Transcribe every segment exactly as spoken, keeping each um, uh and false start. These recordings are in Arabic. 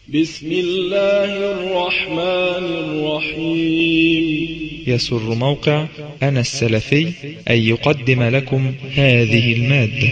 بسم الله الرحمن الرحيم. يسر موقع أنا السلفي أن يقدم لكم هذه المادة.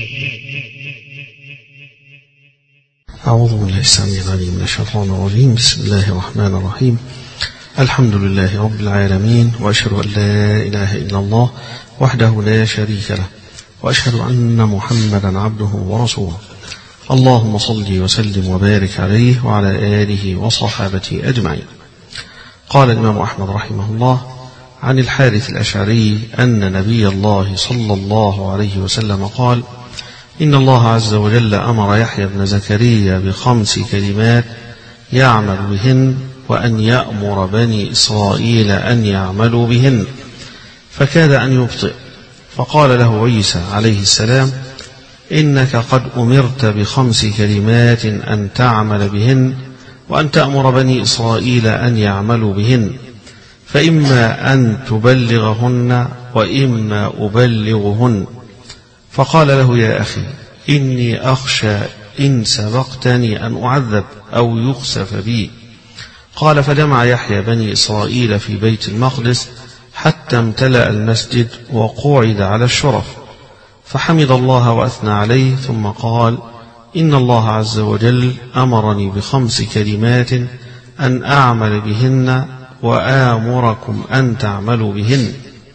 أعوذ بالله السميع العليم من الشيطان الرجيم. بسم الله الرحمن الرحيم. الحمد لله رب العالمين، وأشهد أن لا إله إلا الله وحده لا شريك له، وأشهد أن محمدا عبده ورسوله. اللهم صل وسلم وبارك عليه وعلى آله وصحابته أجمعين. قال الإمام أحمد رحمه الله عن الحارث الأشعري أن نبي الله صلى الله عليه وسلم قال: إن الله عز وجل أمر يحيى بن زكريا بخمس كلمات يعمل بهن، وأن يأمر بني إسرائيل أن يعملوا بهن، فكاد أن يبطئ، فقال له عيسى عليه السلام: إنك قد أمرت بخمس كلمات أن تعمل بهن، وأن تأمر بني إسرائيل أن يعملوا بهن، فإما أن تبلغهن وإما أبلغهن. فقال له: يا أخي، إني أخشى إن سبقتني أن أعذب أو يخسف بي. قال: فجمع يحيى بني إسرائيل في بيت المقدس حتى امتلأ المسجد وقعد على الشرف، فحمد الله وأثنى عليه، ثم قال: إن الله عز وجل أمرني بخمس كلمات أن أعمل بهن وآمركم أن تعملوا بهن.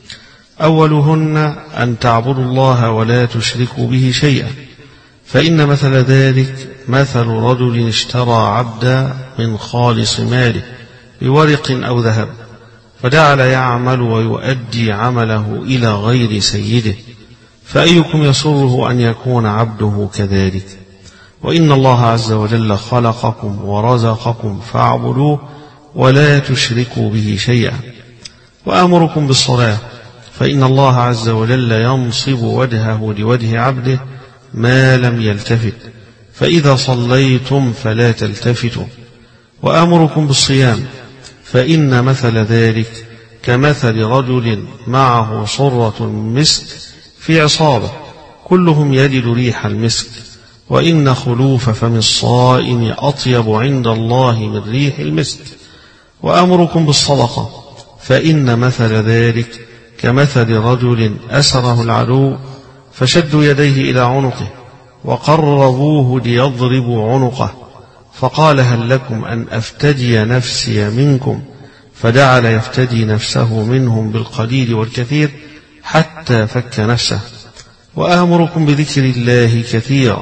أولهن أن تعبدوا الله ولا تشركوا به شيئا، فإن مثل ذلك مثل رجل اشترى عبدا من خالص ماله بورق أو ذهب، فجعل يعمل ويؤدي عمله إلى غير سيده، فأيكم يسره أن يكون عبده كذلك؟ وإن الله عز وجل خلقكم ورزقكم فاعبدوه ولا تشركوا به شيئا. وآمركم بالصلاة، فإن الله عز وجل ينصب وجهه لوجه عبده ما لم يلتفت، فإذا صليتم فلا تلتفتوا. وآمركم بالصيام، فإن مثل ذلك كمثل رجل معه صرة مسك في عصابة، كلهم يجد ريح المسك، وإن خلوف فم الصائم أطيب عند الله من ريح المسك. وأمركم بالصدقة، فإن مثل ذلك كمثل رجل أسره العدو فشدوا يديه إلى عنقه وقربوه ليضربوا عنقه، فقال: هل لكم أن أفتدي نفسي منكم؟ فجعل يفتدي نفسه منهم بالقليل والكثير حتى فك نفسه. وآمركم بذكر الله كثيرا،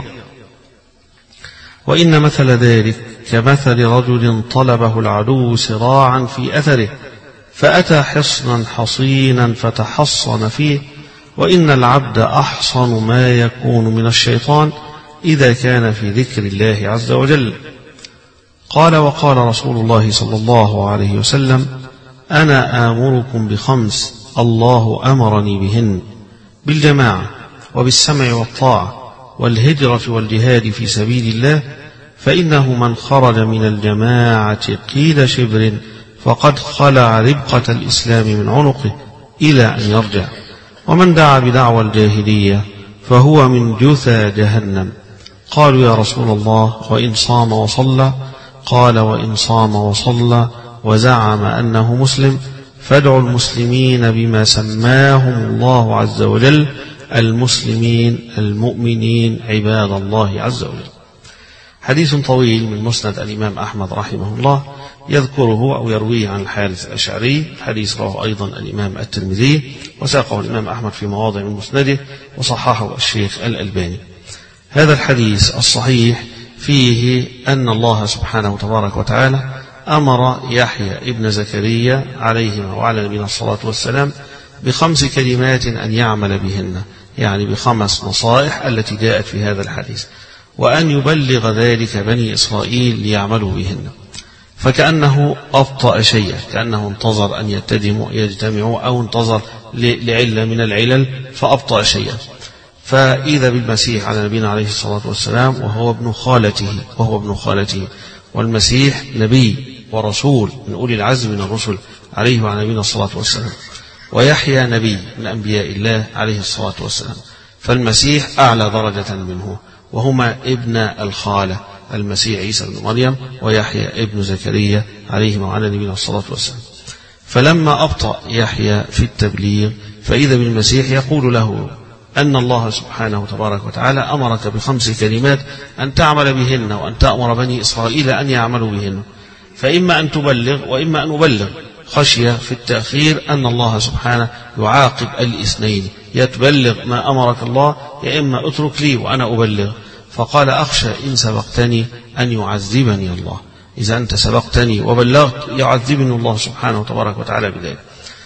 وإن مثل ذلك كمثل رجل طلبه العدو سراعا في أثره، فأتى حصنا حصينا فتحصن فيه، وإن العبد أحصن ما يكون من الشيطان إذا كان في ذكر الله عز وجل. قال: وقال رسول الله صلى الله عليه وسلم: أنا آمركم بخمس الله أمرني بهن: بالجماعة، وبالسمع والطاعة، والهجرة والجهاد في سبيل الله، فإنه من خرج من الجماعة قيل شبر فقد خلع ربقة الإسلام من عنقه إلى أن يرجع، ومن دعا بدعوى الجاهلية فهو من جثى جهنم. قالوا: يا رسول الله، وإن صام وصلى؟ قال: وإن صام وصلى وزعم أنه مسلم فادعوا المسلمين بما سماهم الله عز وجل المسلمين المؤمنين عباد الله عز وجل. حديث طويل من مسند الإمام أحمد رحمه الله يذكره أو يرويه عن الحارث الأشعري. حديث رواه أيضا الإمام الترمذي، وساقه الإمام أحمد في مواضع من مسنده، وصححه الشيخ الألباني. هذا الحديث الصحيح فيه أن الله سبحانه تبارك وتعالى أمر يحيى ابن زكريا عليه وعلى نبينا الصلاة والسلام بخمس كلمات أن يعمل بهن، يعني بخمس نصائح التي جاءت في هذا الحديث، وأن يبلغ ذلك بني إسرائيل ليعملوا بهن. فكأنه أبطأ شيئا، كأنه انتظر أن يجتمعوا أو انتظر لعلة من العلل فأبطأ شيئا. فإذا بالمسيح على نبينا عليه الصلاة والسلام وهو ابن خالته وهو ابن خالته والمسيح نبي ورسول من أولي العزم من الرسل عليه وعلى نبينا الصلاة والسلام، ويحيى نبي من أنبياء الله عليه الصلاة والسلام، فالمسيح أعلى درجة منه، وهما ابن الخالة المسيح عيسى بن مريم ويحيى ابن زكريا عليهما وعلى نبينا الصلاة والسلام. فلما أبطأ يحيى في التبليغ فإذا بالمسيح يقول له أن الله سبحانه تبارك وتعالى أمرك بخمس كلمات أن تعمل بهن وأن تأمر بني إسرائيل أن يعملوا بهن، فإما أن تبلغ وإما أن أبلغ. خشية في التأخير أن الله سبحانه يعاقب الاثنين، يتبلغ ما أمرك الله يا إما أترك لي وأنا أبلغ. فقال أخشى إن سبقتني أن يعذبني الله، إذا أنت سبقتني وبلغت يعذبني الله سبحانه تبارك وتعالى بذلك.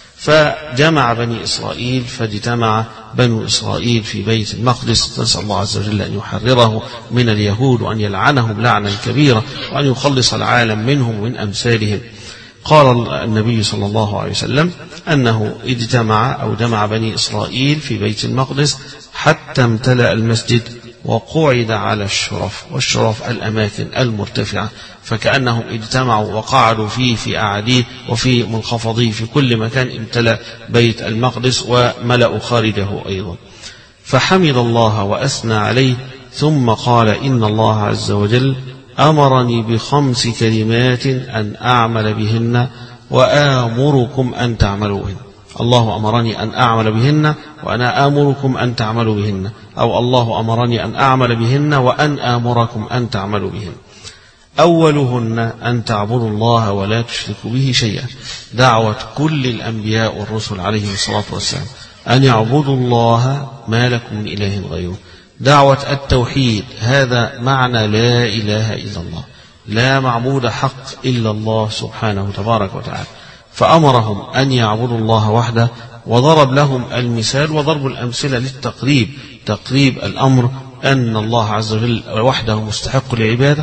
فجمع بني إسرائيل، فاجتمع بنو إسرائيل في بيت المقدس، نسأل الله عز وجل أن يحرره من اليهود وأن يلعنهم لعنا كبيرا وأن يخلص العالم منهم ومن أمثالهم. قال النبي صلى الله عليه وسلم أنه اجتمع أو جمع بني إسرائيل في بيت المقدس حتى امتلأ المسجد وقعد على الشرف، والشرف الأماكن المرتفعة، فكأنهم اجتمعوا وقعدوا فيه في أعاليه وفي منخفضيه، في كل مكان امتلأ بيت المقدس وملأوا خارجه أيضا. فحمد الله وأثنى عليه ثم قال إن الله عز وجل أمرني بخمس كلمات أن أعمل بهن وآمركم أن تعملوا بهن. الله أمرني أن أعمل بهن وأنا آمركم أن تعملوا بهن، أو الله أمرني أن أعمل بهن وأن آمركم أن تعملوا بهن. أولهن أن تعبدوا الله ولا تشركوا به شيئا، دعوة كل الأنبياء والرسل عليهم الصلاة والسلام أن يعبدوا الله ما لكم من إله غيره، دعوة التوحيد، هذا معنى لا إله إلا الله، لا معبود حق إلا الله سبحانه تبارك وتعالى. فأمرهم أن يعبدوا الله وحده، وضرب لهم المثال، وضرب الأمثلة للتقريب، تقريب الأمر أن الله عز وجل وحده مستحق للعبادة،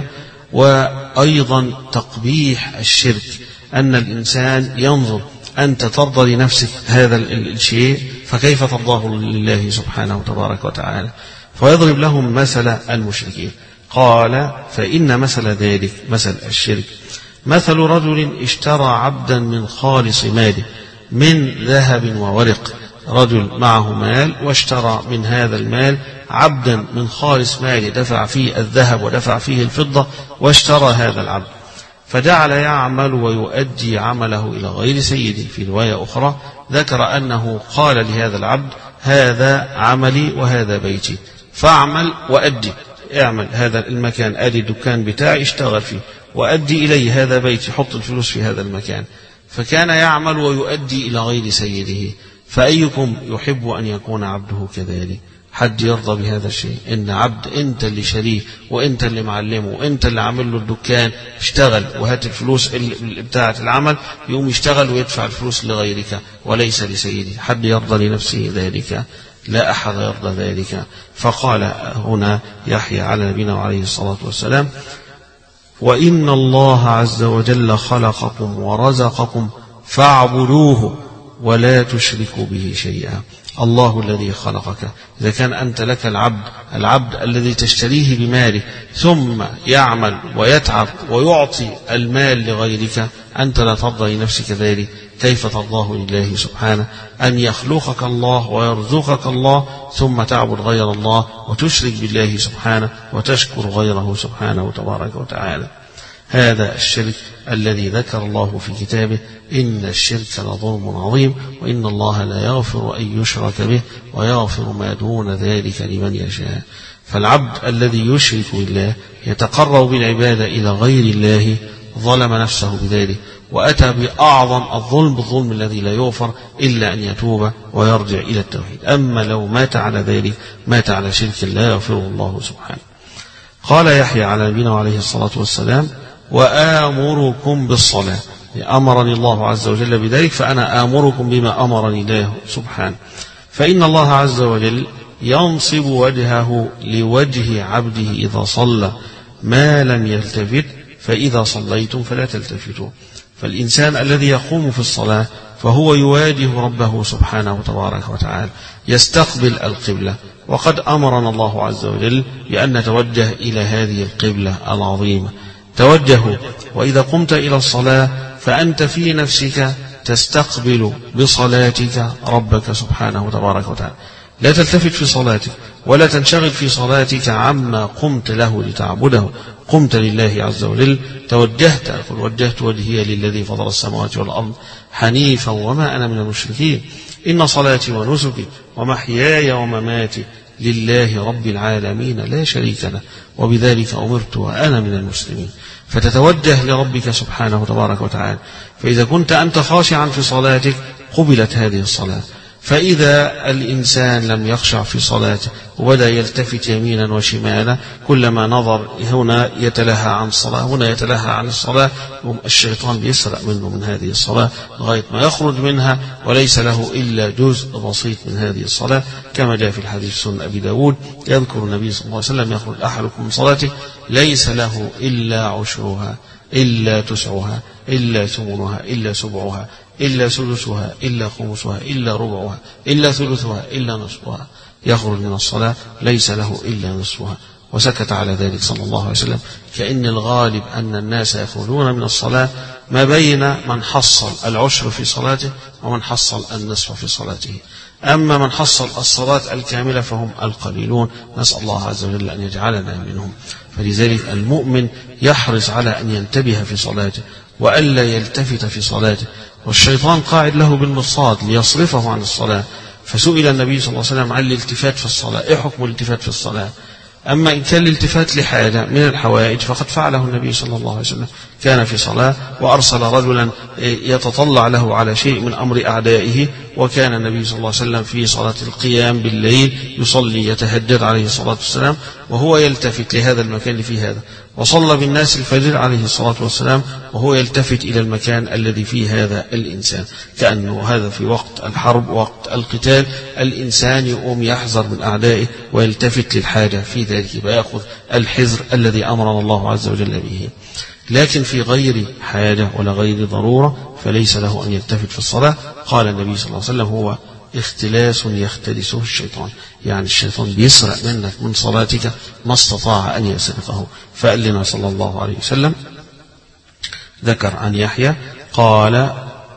وأيضا تقبيح الشرك، أن الإنسان ينظر أنت ترضى لنفسك هذا الشيء فكيف ترضاه لله سبحانه تبارك وتعالى. فيضرب لهم مثل المشركين، قال فإن مثل ذلك مثل الشرك مثل رجل اشترى عبدا من خالص ماله من ذهب وورق. رجل معه مال واشترى من هذا المال عبدا من خالص ماله، دفع فيه الذهب ودفع فيه الفضة واشترى هذا العبد، فجعل يعمل ويؤدي عمله إلى غير سيده. في رواية أخرى ذكر أنه قال لهذا العبد هذا عملي وهذا بيتي، فاعمل وأدي، اعمل هذا المكان، أدي الدكان بتاعي اشتغل فيه، وأدي إلي هذا بيتي، حط الفلوس في هذا المكان. فكان يعمل ويؤدي إلى غير سيده. فأيكم يحب أن يكون عبده كذلك؟ حد يرضى بهذا الشيء؟ إن عبد أنت اللي شريه وأنت اللي معلمه وأنت اللي عامل له الدكان، اشتغل وهات الفلوس بتاعة العمل، يقوم يشتغل ويدفع الفلوس لغيرك وليس لسيده. حد يرضى لنفسه ذلك؟ لا أحد يرضى ذلك. فقال هنا يحيى على نبينا عليه الصلاة والسلام وإن الله عز وجل خلقكم ورزقكم فاعبدوه ولا تشركوا به شيئا. الله الذي خلقك، إذا كان أنت لك العبد العبد الذي تشتريه بماله ثم يعمل ويتعب ويعطي المال لغيرك، أنت لا ترضى لنفسك ذلك، كيف ترضاه لله سبحانه؟ أن يخلقك الله ويرزقك الله ثم تعبد غير الله وتشرك بالله سبحانه وتشكر غيره سبحانه تبارك وتعالى. هذا الشرك الذي ذكر الله في كتابه إن الشرك لظلم عظيم وإن الله لا يغفر أن يشرك به ويغفر ما دون ذلك لمن يشاء. فالعبد الذي يشرك بالله يتقرب بالعبادة إلى غير الله ظلم نفسه بذلك، وأتى بأعظم الظلم بالظلم الذي لا يغفر إلا أن يتوب ويرجع إلى التوحيد. أما لو مات على ذلك مات على شرك لا يغفره الله سبحانه. قال يحيى على نبينا عليه الصلاة والسلام وآمركم بالصلاة، أمرني الله عز وجل بذلك فأنا آمركم بما أمرني الله سبحانه. فإن الله عز وجل ينصب وجهه لوجه عبده إذا صلى ما لم يلتفت، فإذا صليتم فلا تلتفتوا. فالإنسان الذي يقوم في الصلاة فهو يواجه ربه سبحانه تبارك وتعالى، يستقبل القبلة، وقد أمرنا الله عز وجل بأن نتوجه إلى هذه القبلة العظيمة. توجهوا، وإذا قمت إلى الصلاة فأنت في نفسك تستقبل بصلاتك ربك سبحانه تبارك وتعالى. لا تلتفت في صلاتك ولا تنشغل في صلاتك عما قمت له لتعبده. قمت لله عز وجل، توجهت، أقول وجهت وجهي للذي فطر السماوات والأرض حنيفا وما أنا من المشركين، إن صلاتي ونسكي ومحياي ومماتي لله رب العالمين لا شريك له وبذلك أمرت وأنا من المسلمين. فتتوجه لربك سبحانه تبارك وتعالى. فإذا كنت أنت خاشعا في صلاتك قبلت هذه الصلاة. فإذا الإنسان لم يخشع في صلاته وبدأ يلتفت يمينا وشمالا، كلما نظر هنا يتلهى عن الصلاة، هنا يتلهى عن الصلاة، الشيطان بيسرق منه من هذه الصلاة لغاية ما يخرج منها وليس له إلا جزء بسيط من هذه الصلاة، كما جاء في الحديث سنن أبي داود يذكر النبي صلى الله عليه وسلم يخرج أحدكم من صلاته ليس له إلا عشرها إلا تسعها إلا ثمنها إلا سبعها إلا سدسها إلا خمسها إلا ربعها إلا ثلثها إلا نصفها، يخرج من الصلاة ليس له إلا نصفها. وسكت على ذلك صلى الله عليه وسلم، كأن الغالب أن الناس يخرجون من الصلاة ما بين من حصل العشر في صلاته ومن حصل النصف في صلاته. أما من حصل الصلاة الكاملة فهم القليلون، نسأل الله عز وجل أن يجعلنا منهم. فلذلك المؤمن يحرص على أن ينتبه في صلاته وألا يلتفت في صلاته، والشيطان قاعد له بالمرصاد ليصرفه عن الصلاة. فسئل النبي صلى الله عليه وسلم عن الالتفات في الصلاة، إيه حكم الالتفات في الصلاة؟ أما إن كان الالتفات لحاجة من الحوائج فقد فعله النبي صلى الله عليه وسلم، كان في صلاة وأرسل رجلا يتطلع له على شيء من أمر أعدائه، وكان النبي صلى الله عليه وسلم في صلاة القيام بالليل يصلي يتهجد عليه الصلاة والسلام وهو يلتفت لهذا المكان اللي فيه هذا، وصلى بالناس الفجر عليه الصلاة والسلام وهو يلتفت إلى المكان الذي فيه هذا الإنسان، كأنه هذا في وقت الحرب وقت القتال الإنسان يقوم يحذر من أعدائه ويلتفت للحاجة في ذلك ويأخذ الحذر الذي أمرنا الله عز وجل به. لكن في غير حاجة ولا غير ضرورة فليس له أن يلتفت في الصلاة. قال النبي صلى الله عليه وسلم هو اختلاس يختلسه الشيطان، يعني الشيطان بيسرق منك من صلاتك ما استطاع أن يسرقه. فقال لنا صلى الله عليه وسلم، ذكر عن يحيى قال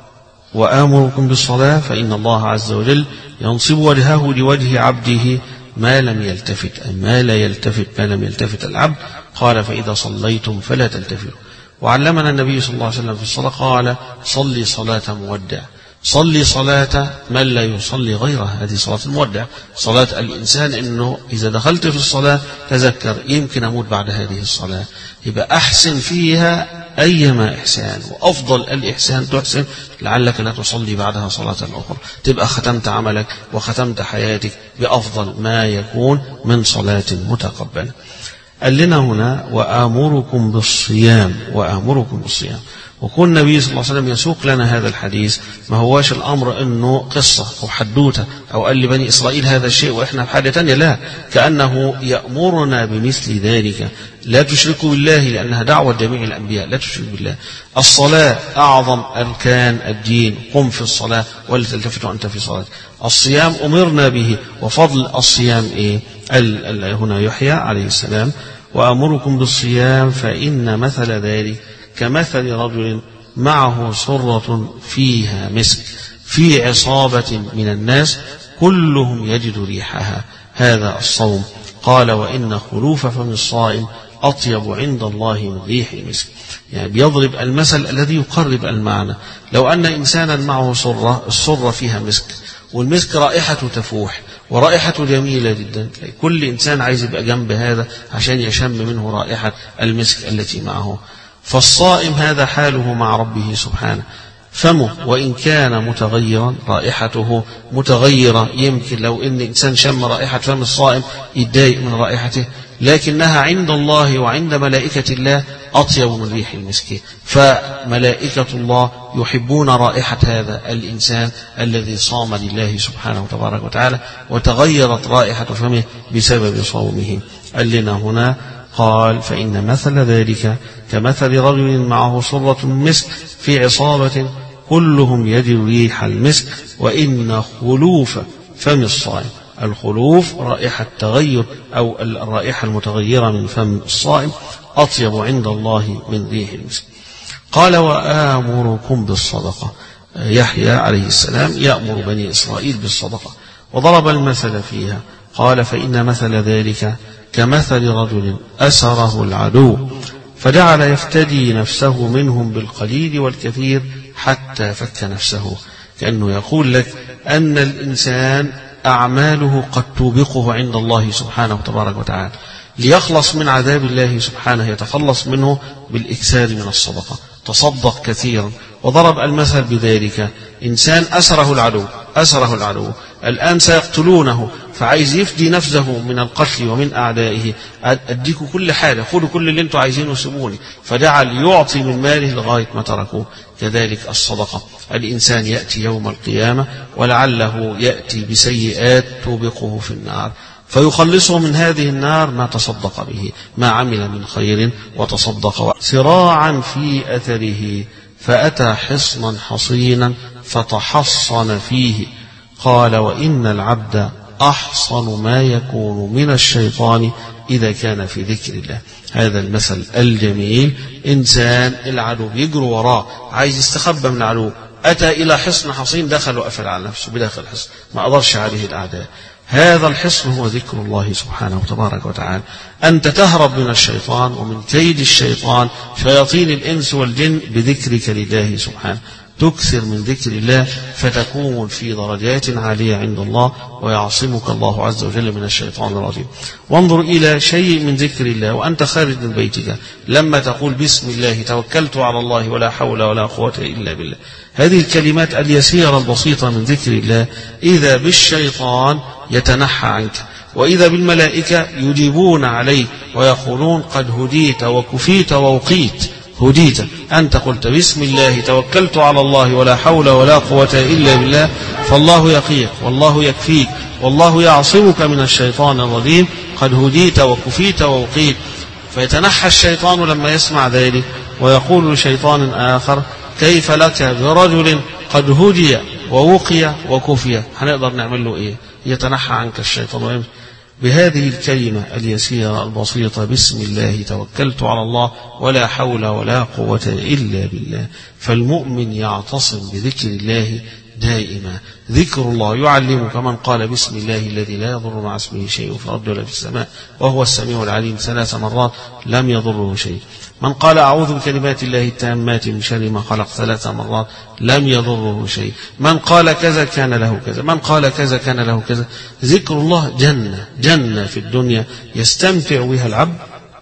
وآمركم بالصلاة فإن الله عز وجل ينصب وجهه لوجه عبده ما لم يلتفت، أي ما لا يلتفت ما لم يلتفت العبد. قال فإذا صليتم فلا تلتفتوا. وعلمنا النبي صلى الله عليه وسلم في الصلاة قال صلي صلاة مودع، صلي صلاة من لا يصلي غيرها. هذه صلاة المودع، صلاة الإنسان إنه إذا دخلت في الصلاة تذكر يمكن أموت بعد هذه الصلاة، يبقى أحسن فيها أيما إحسان، وأفضل الإحسان تحسن لعلك لا تصلي بعدها صلاة أخرى، تبقى ختمت عملك وختمت حياتك بأفضل ما يكون من صلاة متقبلة. قال لنا هنا وآمركم بالصيام، وآمركم بالصيام. وكون النبي صلى الله عليه وسلم يسوق لنا هذا الحديث ما هواش الأمر أنه قصة أو حدوتة أو قال لبني إسرائيل هذا الشيء وإحنا في حاجة تانية، لا، كأنه يأمرنا بمثل ذلك. لا تشركوا بالله، لأنها دعوة جميع الأنبياء، لا تشركوا بالله. الصلاة أعظم أركان الدين، قم في الصلاة ولا تلتفتوا أنت في صلاة. الصيام أمرنا به، وفضل الصيام إيه؟ هنا يحيى عليه السلام وأمركم بالصيام فإن مثل ذلك كمثل رجل معه سرة فيها مسك في عصابة من الناس كلهم يجد ريحها، هذا الصوم. قال وإن خلوف فم الصائم أطيب عند الله من ريح المسك. يعني بيضرب المثل الذي يقرب المعنى. لو أن إنسانا معه سرة، السرة فيها مسك، والمسك رائحته تفوح ورائحته جميلة جدا، كل إنسان عايز يبقى جنب هذا عشان يشم منه رائحة المسك التي معه. فالصائم هذا حاله مع ربه سبحانه، فمه وإن كان متغيرا رائحته متغيرة، يمكن لو إن إنسان شم رائحة فم الصائم يتضايق من رائحته، لكنها عند الله وعند ملائكة الله أطيب من ريح المسك. فملائكة الله يحبون رائحة هذا الإنسان الذي صام لله سبحانه وتبارك وتعالى، وتغيرت رائحة فمه بسبب صومه. قال لنا هنا قال فإن مثل ذلك كمثل رجل معه سرة مسك في عصابة كلهم يجد ريح المسك وإن خلوف فم الصائم، الخلوف رائحة تغير أو الرائحة المتغيرة من فم الصائم أطيب عند الله من ريح المسك. قال وآمركم بالصدقة، يحيى عليه السلام يأمر بني إسرائيل بالصدقة، وضرب المثل فيها قال فإن مثل ذلك كمثل رجل أسره العدو فجعل يفتدي نفسه منهم بالقليل والكثير حتى فك نفسه. كأنه يقول لك أن الإنسان أعماله قد توبقه عند الله سبحانه تبارك وتعالى، ليخلص من عذاب الله سبحانه يتخلص منه بالإكثار من الصدقة، تصدق كثيرا. وضرب المثل بذلك إنسان أسره العدو أسره العدو الآن سيقتلونه، فعايز يفدي نفسه من القتل ومن أعدائه، أديكوا كل حاجة، خذوا كل اللي انتوا عايزينه وسيبوني، فجعل يعطي من ماله لغاية ما تركوه. كذلك الصدقة، الإنسان يأتي يوم القيامة ولعله يأتي بسيئات توبقه في النار، فيخلصه من هذه النار ما تصدق به، ما عمل من خير وتصدق. سراعا في أثره فأتى حصنا حصينا فتحصن فيه، قال وإن العبد أحصن ما يكون من الشيطان إذا كان في ذكر الله. هذا المثل الجميل، إنسان العدو بيجري وراه عايز يستخبى من العدو، أتى إلى حصن حصين، دخل وقفل على نفسه بداخل الحصن، ما أضرش عليه الأعداء. هذا الحصن هو ذكر الله سبحانه تبارك وتعالى. أنت تهرب من الشيطان ومن كيد الشيطان شياطين الإنس والجن بذكرك لله سبحانه، تكثر من ذكر الله فتكون في درجات عالية عند الله، ويعصمك الله عز وجل من الشيطان الرجيم. وانظر إلى شيء من ذكر الله وأنت خارج من بيتك، لما تقول بسم الله توكلت على الله ولا حول ولا قوة إلا بالله، هذه الكلمات اليسيرة البسيطة من ذكر الله، إذا بالشيطان يتنحى عنك، وإذا بالملائكة يجيبون عليك ويقولون قد هديت وكفيت ووقيت. هديت، أنت قلت بسم الله توكلت على الله ولا حول ولا قوة إلا بالله، فالله يقيك والله يكفيك والله يعصمك من الشيطان الرجيم، قد هديت وكفيت ووقيت. فيتنحى الشيطان لما يسمع ذلك، ويقول لشيطان آخر كيف لك برجل قد هدي ووقي وكفي، هنقدر نعمل له إيه؟ يتنحى عنك الشيطان ويمشي. بهذه الكلمة اليسيرة البسيطة بسم الله توكلت على الله ولا حول ولا قوة إلا بالله. فالمؤمن يعتصم بذكر الله دائما. ذكر الله يعلمك من قال بسم الله الذي لا يضر مع اسمه شيء في الأرض ولا في السماء وهو السميع العليم ثلاث مرات لم يضره شيء. من قال أعوذ بكلمات الله التامات من شر ما خلق ثلاث مرات لم يضره شيء. من قال كذا كان له كذا، من قال كذا كان له كذا. ذكر الله جنة جنة في الدنيا يستمتع بها العبد،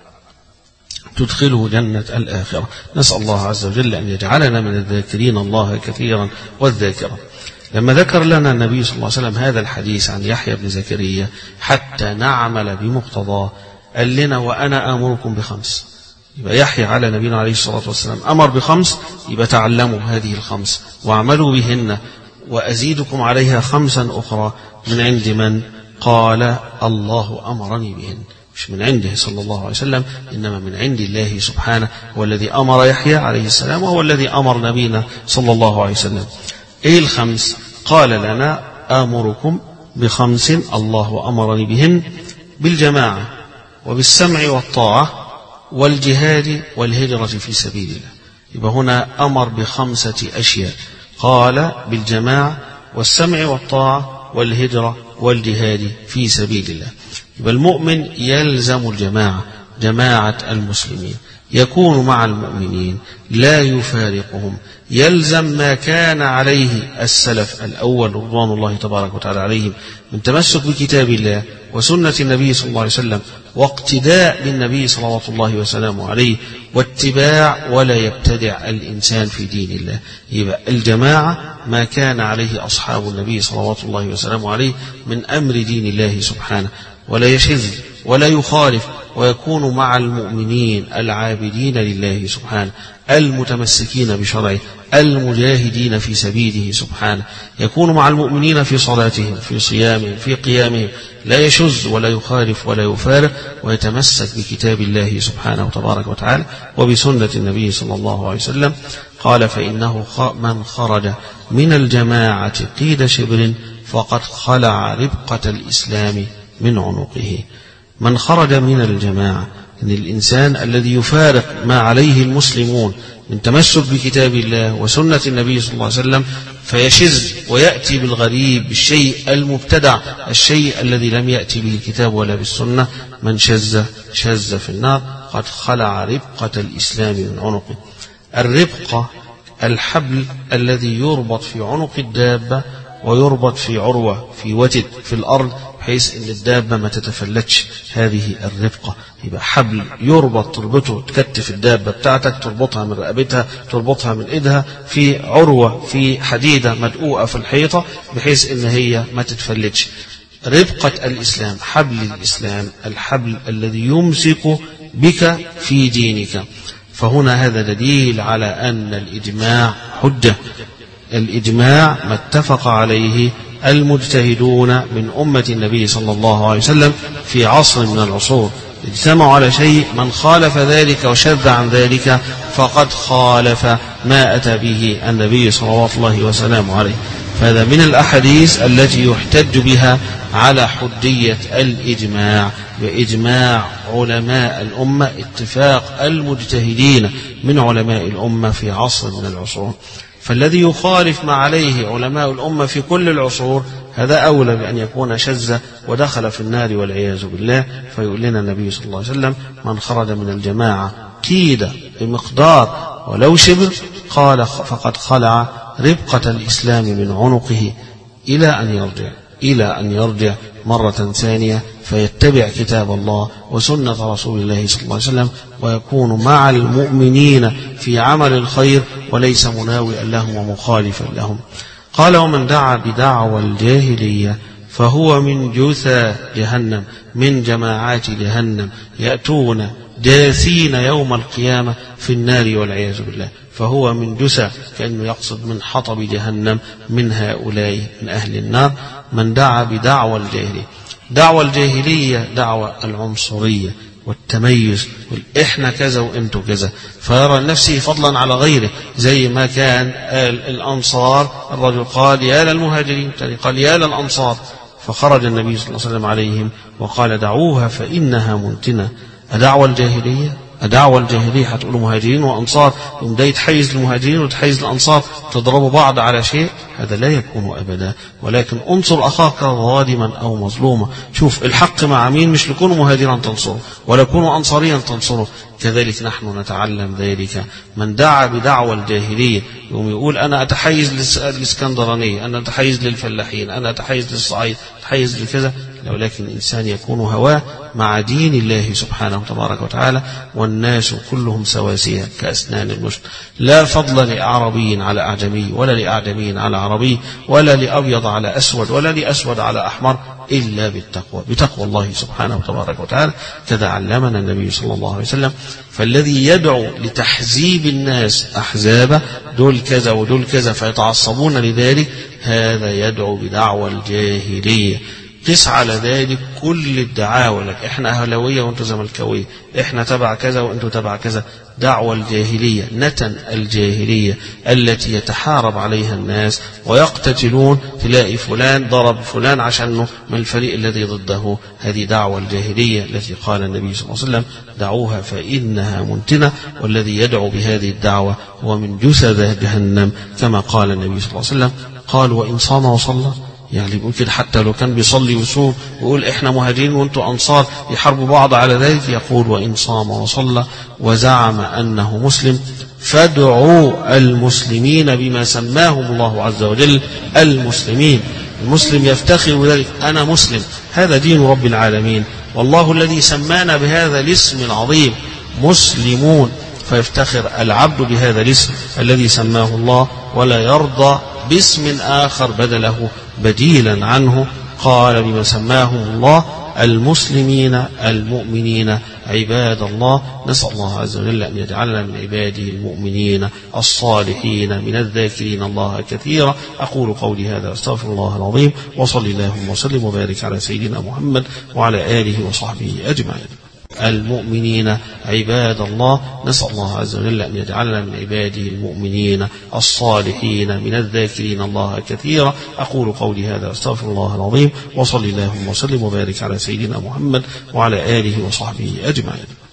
تدخله جنة الآخرة. نسأل الله عز وجل أن يجعلنا من الذاكرين الله كثيرا والذاكرة. لما ذكر لنا النبي صلى الله عليه وسلم هذا الحديث عن يحيى بن زكريا حتى نعمل بمقتضاه، قال لنا وأنا آمركم بخمس. يبقى يحيى على نبينا عليه الصلاة والسلام أمر بخمس، يبقى تعلموا هذه الخمس واعملوا بهن، وأزيدكم عليها خمسا أخرى من عند من؟ قال الله أمرني بهن. مش من عنده صلى الله عليه وسلم، إنما من عند الله سبحانه، هو الذي أمر يحيى عليه السلام وهو الذي أمر نبينا صلى الله عليه وسلم. إيه الخمس؟ قال لنا آمركم بخمس الله أمرني بهن: بالجماعة وبالسمع والطاعة والجهاد والهجرة في سبيل الله. يبقى هنا أمر بخمسة أشياء، قال بالجماعة والسمع والطاعة والهجرة والجهاد في سبيل الله. يبقى المؤمن يلزم الجماعة، جماعة المسلمين، يكون مع المؤمنين لا يفارقهم، يلزم ما كان عليه السلف الأول رضوان الله تبارك وتعالى عليهم من تمسك بكتاب الله وسنة النبي صلى الله عليه وسلم، واقتداء بالنبي صلوات الله وسلامه عليه، واتباع ولا يبتدع الإنسان في دين الله. يبقى الجماعة ما كان عليه أصحاب النبي صلوات الله وسلامه عليه من أمر دين الله سبحانه، ولا يشذ ولا يخالف، ويكون مع المؤمنين العابدين لله سبحانه، المتمسكين بشرعه، المجاهدين في سبيله سبحانه. يكون مع المؤمنين في صلاتهم، في صيامهم، في قيامهم، لا يشذ ولا يخالف ولا يفارق، ويتمسك بكتاب الله سبحانه تبارك وتعالى وبسنة النبي صلى الله عليه وسلم. قال فإنه من خرج من الجماعة قيد شبر فقد خلع ربقة الإسلام من عنقه. من خرج من الجماعة، إن الإنسان الذي يفارق ما عليه المسلمون من تمسك بكتاب الله وسنة النبي صلى الله عليه وسلم فيشذ ويأتي بالغريب، بالشيء المبتدع، الشيء الذي لم يأتي به الكتاب ولا بالسنة، من شذ شذ في النار. قد خلع ربقة الإسلام من عنقه. الربقة الحبل الذي يربط في عنق الدابة ويربط في عروة في وتد في الأرض بحيث أن الدابة ما تتفلتش، هذه الربقة. يبقى حبل يربط، تربطه، تكتف الدابة بتاعتك، تربطها من رقبتها، تربطها من إيدها في عروة، في حديدة مدقوقة في الحيطة بحيث أن هي ما تتفلتش. ربقة الإسلام، حبل الإسلام، الحبل الذي يمسك بك في دينك. فهنا هذا دليل على أن الإجماع حجة. الإجماع ما اتفق عليه المجتهدون من أمة النبي صلى الله عليه وسلم في عصر من العصور، اجتمعوا على شيء، من خالف ذلك وشذ عن ذلك فقد خالف ما أتى به النبي صلى الله وسلم عليه. فهذا من الأحاديث التي يحتج بها على حجية الإجماع، بإجماع علماء الأمة، اتفاق المجتهدين من علماء الأمة في عصر من العصور. فالذي يخالف ما عليه علماء الأمة في كل العصور هذا أولى بأن يكون شذ ودخل في النار والعياذ بالله. فيقول لنا النبي صلى الله عليه وسلم: من خرج من الجماعة كيد بمقدار ولو شبر قال فقد خلع ربقة الإسلام من عنقه إلى أن يرجع إلى أن يرجع مرة ثانية فيتبع كتاب الله وسنة رسول الله صلى الله عليه وسلم ويكون مع المؤمنين في عمل الخير وليس مناوئا لهم ومخالفا لهم. قال: ومن دعا بدعوى الجاهلية فهو من جثى جهنم، من جماعات جهنم، يأتون داثين يوم القيامة في النار والعياذ بالله. فهو من جثى، كأنه يقصد من حطب جهنم، من هؤلاء من أهل النار. من دعا بدعوى الجاهلية، دعوى الجاهلية دعوى العنصرية والتميز، إحنا كذا وإنتوا كذا، فيرى نفسه فضلا على غيره، زي ما كان الأنصار، الرجل قال يا للمهاجرين، قال يا للأنصار، فخرج النبي صلى الله عليه وسلم عليهم وقال: دعوها فإنها منتنة. أدعوى الجاهلية؟ أدعوى الجاهلية هتقولوا مهاجرين وأنصار، يوم ده يتحيز للمهاجرين وتحيز للأنصار، تضربوا بعض على شيء، هذا لا يكون أبدا. ولكن انصر أخاك ظالما أو مظلوما. شوف الحق مع مين، مش لكونوا مهاجرا تنصره ولا كونوا أنصاريا تنصره. كذلك نحن نتعلم ذلك. من دعا بدعوى الجاهلية يوم يقول أنا أتحيز للإسكندرانية، أنا أتحيز للفلاحين، أنا أتحيز للصعيد، أتحيز لكذا، ولكن الإنسان يكون هواه مع دين الله سبحانه وتبارك وتعالى. والناس كلهم سواسية كأسنان المشط، لا فضل لأعربي على أعجمي، ولا لأعجمي على عربي، ولا لأبيض على أسود، ولا لأسود على أحمر، إلا بالتقوى، بتقوى الله سبحانه وتبارك وتعالى. كذا علمنا النبي صلى الله عليه وسلم. فالذي يدعو لتحزيب الناس أحزابه، دول كذا ودول كذا، فيتعصبون لذلك، هذا يدعو بدعوى الجاهلية. قس على ذلك كل الدعاوى، لك احنا أهلاوية وانتوا زملكاوية، احنا تبع كذا وانتوا تبع كذا، دعوى الجاهلية، نتن الجاهلية التي يتحارب عليها الناس ويقتتلون، تلاقي فلان ضرب فلان عشانه من الفريق الذي ضده، هذه دعوى الجاهلية التي قال النبي صلى الله عليه وسلم: دعوها فإنها منتنة. والذي يدعو بهذه الدعوة هو من جثى جهنم، كما قال النبي صلى الله عليه وسلم. قال: وإن صام وصلى، يعني بيقول كده حتى لو كان بيصلي ويصوم ويقول احنا مهاجرين وانتوا انصار، يحاربوا بعض على ذلك، يقول: وإن صام وصلى وزعم أنه مسلم فادعوا المسلمين بما سماهم الله عز وجل المسلمين. المسلم يفتخر بذلك، أنا مسلم، هذا دين رب العالمين، والله الذي سمانا بهذا الاسم العظيم مسلمون. فيفتخر العبد بهذا الاسم الذي سماه الله، ولا يرضى باسم آخر بدله بديلا عنه. قال: بما سماهم الله المسلمين المؤمنين عباد الله. نسأل الله عز وجل أن يجعلنا من عباده المؤمنين الصالحين من الذاكرين الله كثيرا. أقول قولي هذا واستغفر الله العظيم، وصل اللهم وسلم وبارك على سيدنا محمد وعلى آله وصحبه أجمعين. المؤمنين عباد الله. نسأل الله عز وجل أن يجعلنا من عباده المؤمنين الصالحين من الذاكرين الله كثيرا. أقول قولي هذا واستغفر الله العظيم، وصل اللهم وسلم وبارك على سيدنا محمد وعلى آله وصحبه أجمعين.